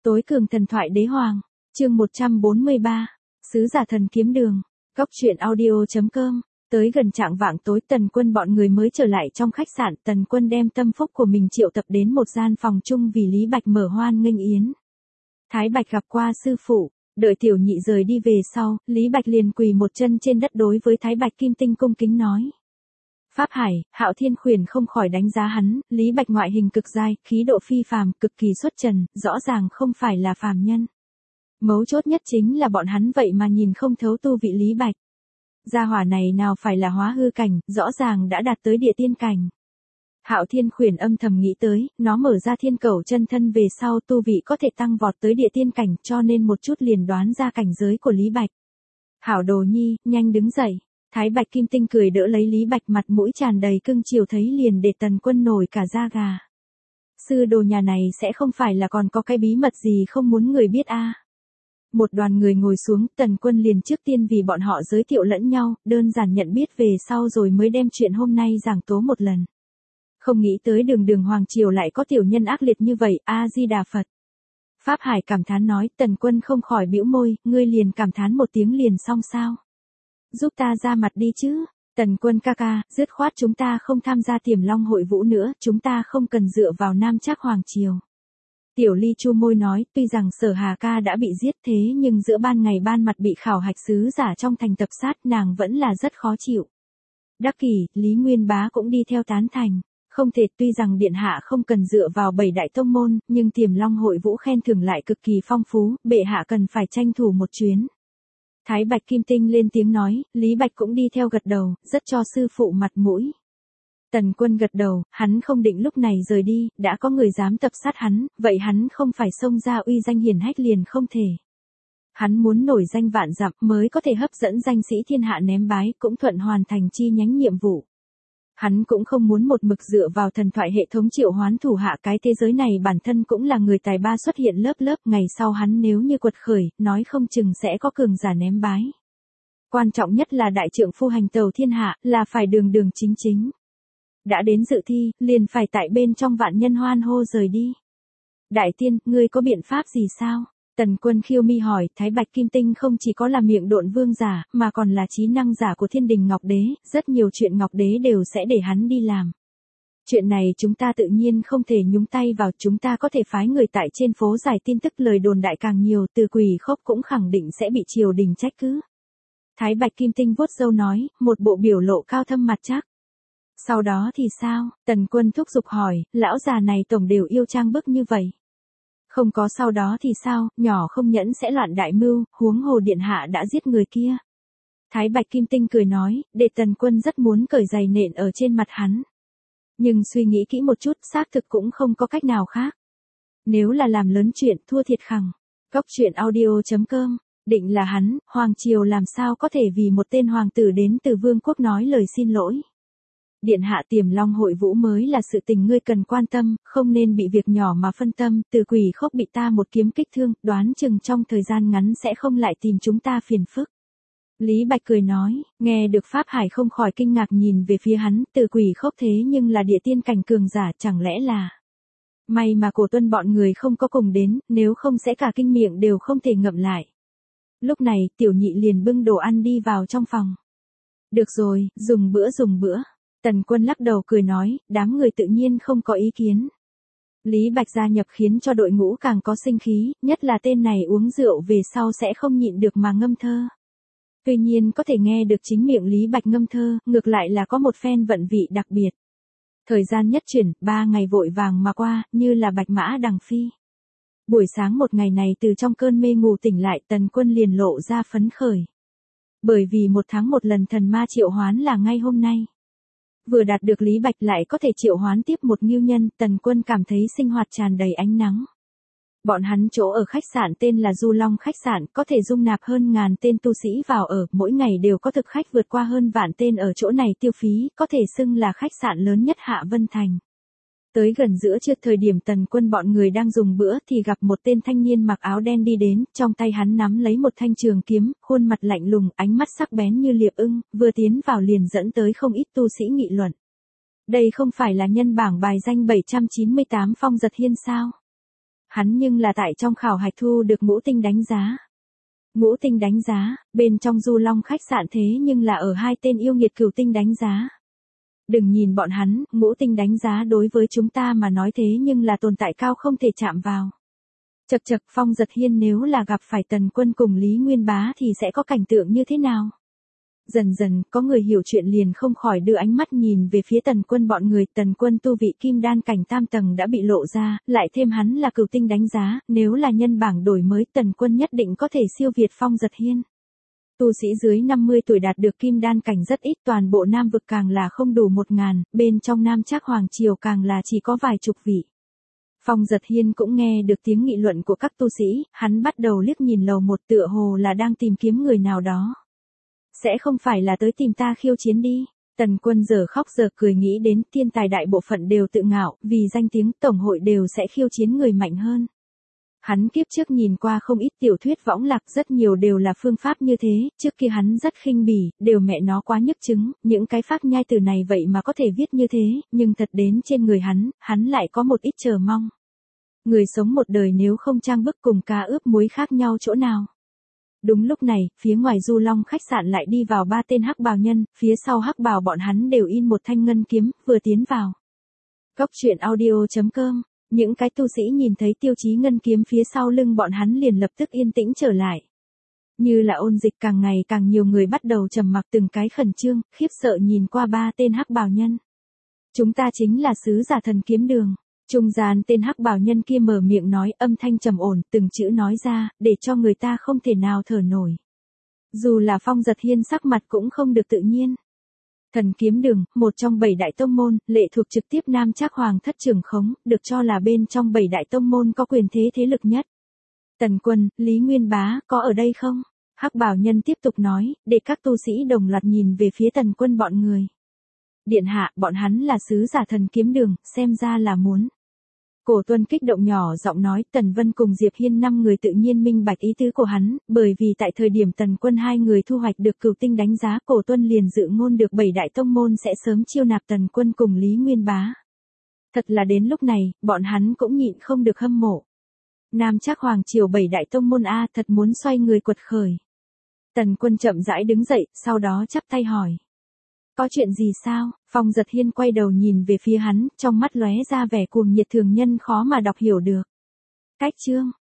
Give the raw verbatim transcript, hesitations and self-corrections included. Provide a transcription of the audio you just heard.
Tối cường thần thoại đế hoàng, chương một trăm bốn mươi ba, sứ giả thần kiếm đường, góc truyện audio chấm com. Tới gần trạng vạng tối, Tần Quân bọn người mới trở lại trong khách sạn. Tần Quân đem tâm phúc của mình triệu tập đến một gian phòng chung vì Lý Bạch mở hoan nghênh yến. Thái Bạch gặp qua sư phụ, đợi tiểu nhị rời đi về sau, Lý Bạch liền quỳ một chân trên đất đối với Thái Bạch Kim Tinh cung kính nói. Pháp Hải, Hạo Thiên Khuyển không khỏi đánh giá hắn, Lý Bạch ngoại hình cực dai, khí độ phi phàm, cực kỳ xuất trần, rõ ràng không phải là phàm nhân. Mấu chốt nhất chính là bọn hắn vậy mà nhìn không thấu tu vị Lý Bạch. Gia hỏa này nào phải là hóa hư cảnh, rõ ràng đã đạt tới địa tiên cảnh. Hạo Thiên Khuyển âm thầm nghĩ tới, nó mở ra thiên cẩu chân thân về sau tu vị có thể tăng vọt tới địa tiên cảnh, cho nên một chút liền đoán ra cảnh giới của Lý Bạch. Hảo đồ nhi, nhanh đứng dậy. Thái Bạch Kim Tinh cười đỡ lấy Lý Bạch, mặt mũi tràn đầy cưng chiều, thấy liền để Tần Quân nổi cả da gà. Sư đồ nhà này sẽ không phải là còn có cái bí mật gì không muốn người biết a? À? Một đoàn người ngồi xuống, Tần Quân liền trước tiên vì bọn họ giới thiệu lẫn nhau, đơn giản nhận biết về sau rồi mới đem chuyện hôm nay giảng tố một lần. Không nghĩ tới đường đường hoàng triều lại có tiểu nhân ác liệt như vậy, A-di-đà Phật. Pháp Hải cảm thán nói. Tần Quân không khỏi bĩu môi, ngươi liền cảm thán một tiếng liền xong sao? Giúp ta ra mặt đi chứ. Tần Quân ca ca, dứt khoát chúng ta không tham gia Tiềm Long hội vũ nữa, chúng ta không cần dựa vào Nam Trác hoàng triều. Tiểu Ly chu môi nói, tuy rằng Sở Hà ca đã bị giết thế nhưng giữa ban ngày ban mặt bị khảo hạch sứ giả trong thành tập sát, nàng vẫn là rất khó chịu. Đắc Kỷ, Lý Nguyên Bá cũng đi theo tán thành. Không thể, tuy rằng điện hạ không cần dựa vào bảy đại tông môn, nhưng Tiềm Long hội vũ khen thưởng lại cực kỳ phong phú, bệ hạ cần phải tranh thủ một chuyến. Thái Bạch Kim Tinh lên tiếng nói, Lý Bạch cũng đi theo gật đầu, rất cho sư phụ mặt mũi. Tần Quân gật đầu, hắn không định lúc này rời đi, đã có người dám tập sát hắn, vậy hắn không phải xông ra uy danh hiển hách liền không thể. Hắn muốn nổi danh vạn dặm mới có thể hấp dẫn danh sĩ thiên hạ ném bái, cũng thuận hoàn thành chi nhánh nhiệm vụ. Hắn cũng không muốn một mực dựa vào thần thoại hệ thống triệu hoán thủ hạ, cái thế giới này bản thân cũng là người tài ba xuất hiện lớp lớp, ngày sau hắn nếu như quật khởi, nói không chừng sẽ có cường giả ném bái. Quan trọng nhất là đại trượng phu hành tàu thiên hạ, là phải đường đường chính chính. Đã đến dự thi, liền phải tại bên trong vạn nhân hoan hô rời đi. Đại tiên, ngươi có biện pháp gì sao? Tần Quân khiêu mi hỏi. Thái Bạch Kim Tinh không chỉ có là miệng độn vương giả, mà còn là trí năng giả của Thiên Đình Ngọc Đế, rất nhiều chuyện Ngọc Đế đều sẽ để hắn đi làm. Chuyện này chúng ta tự nhiên không thể nhúng tay vào, chúng ta có thể phái người tại trên phố giải tin tức, lời đồn đại càng nhiều, Từ Quỷ Khốc cũng khẳng định sẽ bị triều đình trách cứ. Thái Bạch Kim Tinh vuốt râu nói, một bộ biểu lộ cao thâm mặt chắc. Sau đó thì sao? Tần Quân thúc giục hỏi, lão già này tổng đều yêu trang bức như vậy. Không có sau đó thì sao, nhỏ không nhẫn sẽ loạn đại mưu, huống hồ điện hạ đã giết người kia. Thái Bạch Kim Tinh cười nói, để Tần Quân rất muốn cởi giày nện ở trên mặt hắn. Nhưng suy nghĩ kỹ một chút, xác thực cũng không có cách nào khác. Nếu là làm lớn chuyện, thua thiệt khẳng. Góc truyện audio chấm com, định là hắn, hoàng triều làm sao có thể vì một tên hoàng tử đến từ vương quốc nói lời xin lỗi. Điện hạ, Tiềm Long hội vũ mới là sự tình ngươi cần quan tâm, không nên bị việc nhỏ mà phân tâm. Từ Quỷ Khốc bị ta một kiếm kích thương, đoán chừng trong thời gian ngắn sẽ không lại tìm chúng ta phiền phức. Lý Bạch cười nói. Nghe được Pháp Hải không khỏi kinh ngạc nhìn về phía hắn. Từ Quỷ Khốc thế nhưng là địa tiên cảnh cường giả, chẳng lẽ là... May mà Cổ Tuân bọn người không có cùng đến, nếu không sẽ cả kinh miệng đều không thể ngậm lại. Lúc này, tiểu nhị liền bưng đồ ăn đi vào trong phòng. Được rồi, dùng bữa dùng bữa. Tần Quân lắc đầu cười nói, đám người tự nhiên không có ý kiến. Lý Bạch gia nhập khiến cho đội ngũ càng có sinh khí, nhất là tên này uống rượu về sau sẽ không nhịn được mà ngâm thơ. Tuy nhiên có thể nghe được chính miệng Lý Bạch ngâm thơ, ngược lại là có một phen vận vị đặc biệt. Thời gian nhất chuyển, ba ngày vội vàng mà qua, như là bạch mã đằng phi. Buổi sáng một ngày này từ trong cơn mê ngủ tỉnh lại, Tần Quân liền lộ ra phấn khởi. Bởi vì một tháng một lần thần ma triệu hoán là ngay hôm nay. Vừa đạt được Lý Bạch lại có thể triệu hoán tiếp một ngưu nhân, Tần Quân cảm thấy sinh hoạt tràn đầy ánh nắng. Bọn hắn chỗ ở khách sạn tên là Du Long khách sạn, có thể dung nạp hơn ngàn tên tu sĩ vào ở, mỗi ngày đều có thực khách vượt qua hơn vạn tên ở chỗ này tiêu phí, có thể xưng là khách sạn lớn nhất Hạ Vân Thành. Tới gần giữa trưa, thời điểm Tần Quân bọn người đang dùng bữa thì gặp một tên thanh niên mặc áo đen đi đến, trong tay hắn nắm lấy một thanh trường kiếm, khuôn mặt lạnh lùng, ánh mắt sắc bén như liệp ưng, vừa tiến vào liền dẫn tới không ít tu sĩ nghị luận. Đây không phải là nhân bảng bài danh bảy trăm chín mươi tám Phong Giật Hiên sao? Hắn nhưng là tại trong khảo hạch thu được ngũ tinh đánh giá. Ngũ tinh đánh giá, bên trong Du Long khách sạn thế nhưng là ở hai tên yêu nghiệt cửu tinh đánh giá. Đừng nhìn bọn hắn, ngũ tinh đánh giá đối với chúng ta mà nói thế nhưng là tồn tại cao không thể chạm vào. Chật chật, Phong Giật Hiên nếu là gặp phải Tần Quân cùng Lý Nguyên Bá thì sẽ có cảnh tượng như thế nào? Dần dần, có người hiểu chuyện liền không khỏi đưa ánh mắt nhìn về phía Tần Quân bọn người. Tần Quân tu vị kim đan cảnh tam tầng đã bị lộ ra, lại thêm hắn là cửu tinh đánh giá, nếu là nhân bảng đổi mới Tần Quân nhất định có thể siêu việt Phong Giật Hiên. Tu sĩ dưới năm mươi tuổi đạt được kim đan cảnh rất ít, toàn bộ Nam vực càng là không đủ một ngàn, bên trong Nam Trác Hoàng Triều càng là chỉ có vài chục vị. Phong Giật Hiên cũng nghe được tiếng nghị luận của các tu sĩ, hắn bắt đầu liếc nhìn lầu một tựa hồ là đang tìm kiếm người nào đó. Sẽ không phải là tới tìm ta khiêu chiến đi. Tần Quân giờ khóc giờ cười nghĩ đến thiên tài đại bộ phận đều tự ngạo, vì danh tiếng tổng hội đều sẽ khiêu chiến người mạnh hơn. Hắn kiếp trước nhìn qua không ít tiểu thuyết võng lạc, rất nhiều đều là phương pháp như thế, trước kia hắn rất khinh bỉ, đều mẹ nó quá nhức chứng, những cái phác nhai từ này vậy mà có thể viết như thế, nhưng thật đến trên người hắn, hắn lại có một ít chờ mong. Người sống một đời nếu không trang bức cùng cá ướp muối khác nhau chỗ nào. Đúng lúc này, phía ngoài Du Long khách sạn lại đi vào ba tên hắc bào nhân, phía sau hắc bào bọn hắn đều in một thanh ngân kiếm, vừa tiến vào. Góc truyện audio chấm com. Những cái tu sĩ nhìn thấy Tiêu Chí ngân kiếm phía sau lưng bọn hắn liền lập tức yên tĩnh trở lại. Như là ôn dịch, càng ngày càng nhiều người bắt đầu trầm mặc, từng cái khẩn trương, khiếp sợ nhìn qua ba tên hắc bào nhân. Chúng ta chính là sứ giả thần kiếm đường. Trung gian tên hắc bào nhân kia mở miệng nói, âm thanh trầm ổn, từng chữ nói ra, để cho người ta không thể nào thở nổi. Dù là Phong Giật Hiên sắc mặt cũng không được tự nhiên. Thần kiếm đường, một trong bảy đại tông môn, lệ thuộc trực tiếp Nam Trác Hoàng thất trưởng khống, được cho là bên trong bảy đại tông môn có quyền thế thế lực nhất. Tần Quân, Lý Nguyên Bá, có ở đây không? Hắc bào nhân tiếp tục nói, để các tu sĩ đồng loạt nhìn về phía Tần Quân bọn người. Điện hạ, bọn hắn là sứ giả thần kiếm đường, xem ra là muốn. Cổ Tuân kích động nhỏ giọng nói, Tần Vân cùng Diệp Hiên năm người tự nhiên minh bạch ý tứ của hắn, bởi vì tại thời điểm Tần Quân hai người thu hoạch được cửu tinh đánh giá, Cổ Tuân liền dự ngôn được bảy đại tông môn sẽ sớm chiêu nạp Tần Quân cùng Lý Nguyên Bá. Thật là đến lúc này, bọn hắn cũng nhịn không được hâm mộ. Nam Trác Hoàng triều bảy đại tông môn a, thật muốn xoay người quật khởi. Tần Quân chậm rãi đứng dậy, sau đó chắp tay hỏi. Có chuyện gì sao? Phong Giật Hiên quay đầu nhìn về phía hắn, trong mắt lóe ra vẻ cuồng nhiệt thường nhân khó mà đọc hiểu được. Cách chương,